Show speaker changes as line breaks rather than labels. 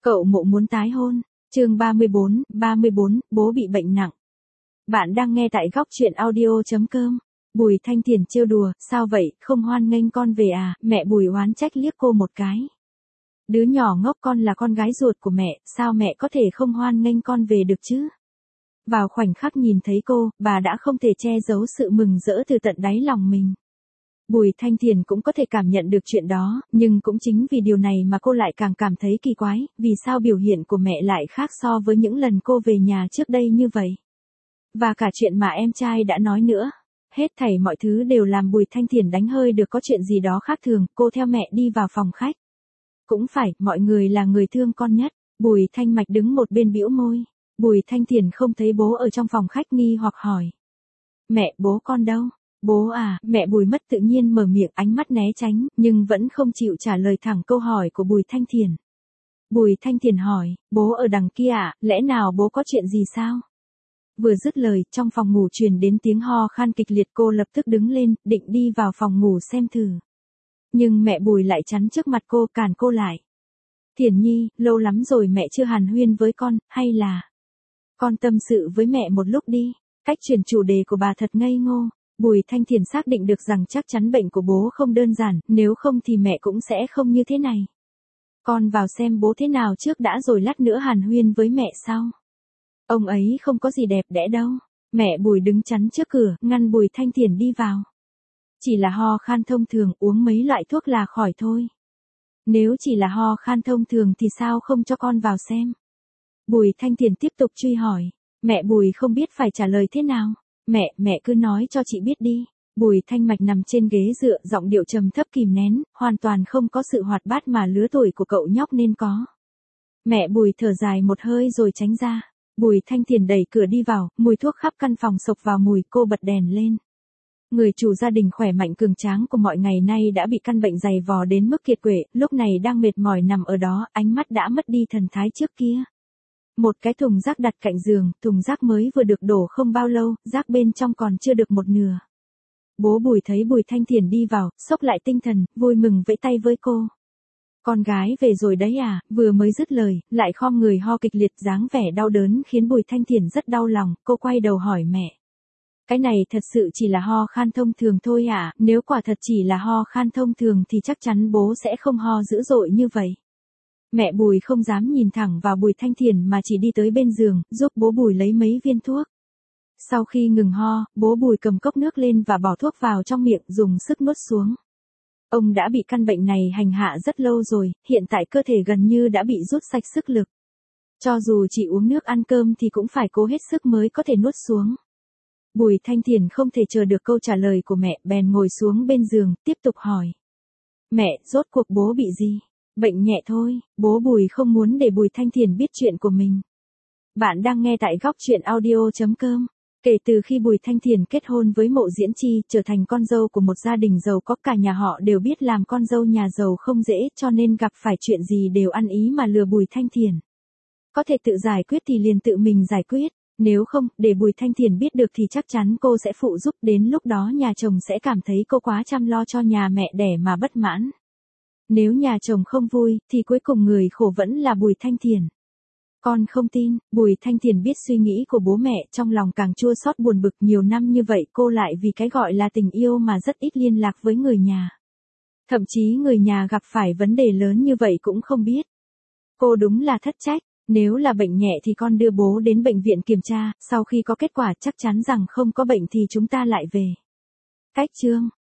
Cậu Mộ muốn tái hôn. Chương 34, bố bị bệnh nặng. Bạn đang nghe tại góc truyện audio.com. Bùi Thanh Tiền trêu đùa, sao vậy, không hoan nghênh con về à? Mẹ Bùi oán trách liếc cô một cái. Đứa nhỏ ngốc, con là con gái ruột của mẹ, sao mẹ có thể không hoan nghênh con về được chứ? Vào khoảnh khắc nhìn thấy cô, bà đã không thể che giấu sự mừng rỡ từ tận đáy lòng mình. Bùi Thanh Tiền cũng có thể cảm nhận được chuyện đó, nhưng cũng chính vì điều này mà cô lại càng cảm thấy kỳ quái, vì sao biểu hiện của mẹ lại khác so với những lần cô về nhà trước đây như vậy. Và cả chuyện mà em trai đã nói nữa. Hết thảy mọi thứ đều làm Bùi Thanh Tiền đánh hơi được có chuyện gì đó khác thường, cô theo mẹ đi vào phòng khách. Cũng phải, mọi người là người thương con nhất. Bùi Thanh Mạch đứng một bên bĩu môi. Bùi Thanh Tiền không thấy bố ở trong phòng khách, nghi hoặc hỏi. Mẹ, bố con đâu? Bố à, mẹ Bùi mất tự nhiên mở miệng, ánh mắt né tránh, nhưng vẫn không chịu trả lời thẳng câu hỏi của Bùi Thanh Tiền. Bùi Thanh Tiền hỏi, bố ở đằng kia à, lẽ nào bố có chuyện gì sao? Vừa dứt lời, trong phòng ngủ truyền đến tiếng ho khan kịch liệt, cô lập tức đứng lên, định đi vào phòng ngủ xem thử. Nhưng mẹ Bùi lại chắn trước mặt cô, cản cô lại. Thiển Nhi, lâu lắm rồi mẹ chưa hàn huyên với con, hay là con tâm sự với mẹ một lúc đi. Cách chuyển chủ đề của bà thật ngây ngô. Bùi Thanh Tiền xác định được rằng chắc chắn bệnh của bố không đơn giản, nếu không thì mẹ cũng sẽ không như thế này. Con vào xem bố thế nào trước đã rồi lát nữa hàn huyên với mẹ sau. Ông ấy không có gì đẹp đẽ đâu. Mẹ Bùi đứng chắn trước cửa, ngăn Bùi Thanh Tiền đi vào. Chỉ là ho khan thông thường, uống mấy loại thuốc là khỏi thôi. Nếu chỉ là ho khan thông thường thì sao không cho con vào xem? Bùi Thanh Tiền tiếp tục truy hỏi. Mẹ Bùi không biết phải trả lời thế nào. Mẹ cứ nói cho chị biết đi. Bùi Thanh Mạch nằm trên ghế dựa, giọng điệu trầm thấp kìm nén, hoàn toàn không có sự hoạt bát mà lứa tuổi của cậu nhóc nên có. Mẹ Bùi thở dài một hơi rồi tránh ra. Bùi Thanh Tiền đẩy cửa đi vào, mùi thuốc khắp căn phòng xộc vào mùi, cô bật đèn lên. Người chủ gia đình khỏe mạnh cường tráng của mọi ngày nay đã bị căn bệnh dày vò đến mức kiệt quệ, lúc này đang mệt mỏi nằm ở đó, ánh mắt đã mất đi thần thái trước kia. Một cái thùng rác đặt cạnh giường, thùng rác mới vừa được đổ không bao lâu, rác bên trong còn chưa được một nửa. Bố Bùi thấy Bùi Thanh Tiền đi vào, xốc lại tinh thần, vui mừng vẫy tay với cô. Con gái về rồi đấy à? Vừa mới dứt lời, lại khom người ho kịch liệt, dáng vẻ đau đớn khiến Bùi Thanh Tiền rất đau lòng, cô quay đầu hỏi mẹ. Cái này thật sự chỉ là ho khan thông thường thôi à? Nếu quả thật chỉ là ho khan thông thường thì chắc chắn bố sẽ không ho dữ dội như vậy. Mẹ Bùi không dám nhìn thẳng vào Bùi Thanh Tiền mà chỉ đi tới bên giường, giúp bố Bùi lấy mấy viên thuốc. Sau khi ngừng ho, bố Bùi cầm cốc nước lên và bỏ thuốc vào trong miệng, dùng sức nuốt xuống. Ông đã bị căn bệnh này hành hạ rất lâu rồi, hiện tại cơ thể gần như đã bị rút sạch sức lực. Cho dù chỉ uống nước ăn cơm thì cũng phải cố hết sức mới có thể nuốt xuống. Bùi Thanh Tiền không thể chờ được câu trả lời của mẹ, bèn ngồi xuống bên giường, tiếp tục hỏi. Mẹ, rốt cuộc bố bị gì? Bệnh nhẹ thôi, bố Bùi không muốn để Bùi Thanh Tiền biết chuyện của mình. Bạn đang nghe tại góc truyện audio.com. Kể từ khi Bùi Thanh Tiền kết hôn với Mộ Diễn Chi, trở thành con dâu của một gia đình giàu có, cả nhà họ đều biết làm con dâu nhà giàu không dễ, cho nên gặp phải chuyện gì đều ăn ý mà lừa Bùi Thanh Tiền. Có thể tự giải quyết thì liền tự mình giải quyết, nếu không, để Bùi Thanh Tiền biết được thì chắc chắn cô sẽ phụ giúp, đến lúc đó nhà chồng sẽ cảm thấy cô quá chăm lo cho nhà mẹ đẻ mà bất mãn. Nếu nhà chồng không vui, thì cuối cùng người khổ vẫn là Bùi Thanh Tiền. Con không tin. Bùi Thanh Tiền biết suy nghĩ của bố mẹ, trong lòng càng chua xót buồn bực, nhiều năm như vậy cô lại vì cái gọi là tình yêu mà rất ít liên lạc với người nhà. Thậm chí người nhà gặp phải vấn đề lớn như vậy cũng không biết. Cô đúng là thất trách, nếu là bệnh nhẹ thì con đưa bố đến bệnh viện kiểm tra, sau khi có kết quả chắc chắn rằng không có bệnh thì chúng ta lại về. Cách chương